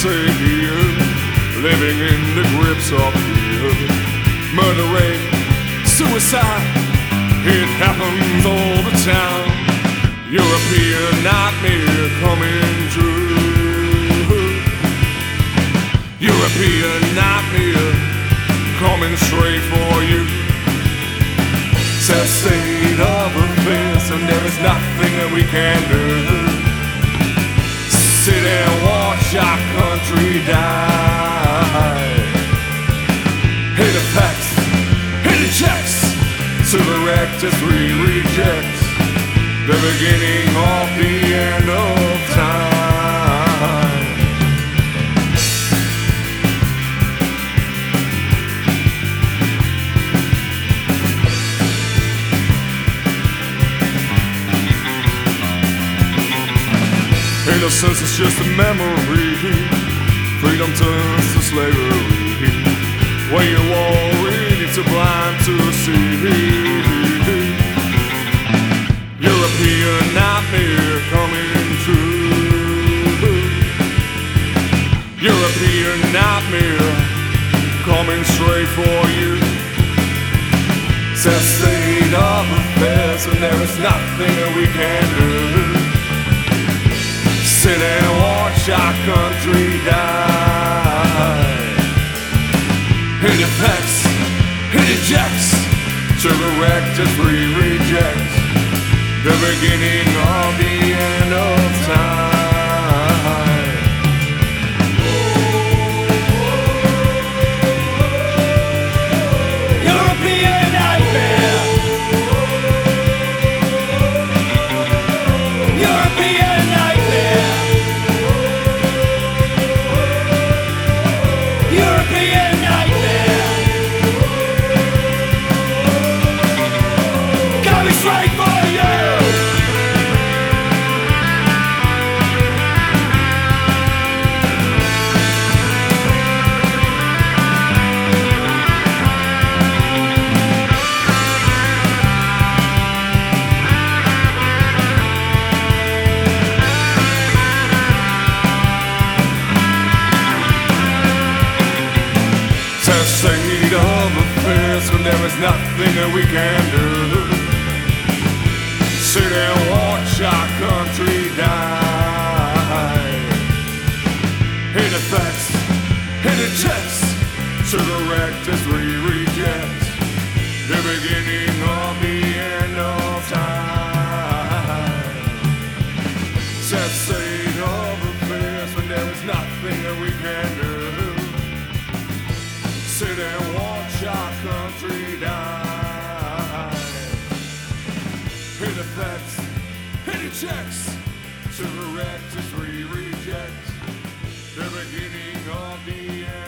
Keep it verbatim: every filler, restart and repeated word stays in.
say here, living in the grips of fear, murder rate, suicide, it happens all the time. European nightmare coming true. European nightmare coming straight for you. Sad state of affairs, and there is nothing that we can do. Sit and watch our country die. Hit the facts, hit the checks, to the rectors we reject. The beginning of the end of time. Innocence is just a memory. Freedom turns to slavery. When you're already too blind to see. European nightmare coming true. European nightmare coming straight for you. Sad state of affairs, and there is nothing that we can do. Sit and watch our country die. Hit the facts, hit the jacks, to the rectors we reject. The beginning of the end of time. European nightmare. European nightmare. European nightmare. Coming straight for you. State of affairs, when there is nothing that we can do. Sit and watch our country die. Hit the facts, hit the checks, to the rectors we reject. The beginning of the end of time. Sad state of affairs, when there is nothing that we can do. Sit and watch our country die. Hit the facts, hit the checks, to the rectors we reject. The beginning of the end.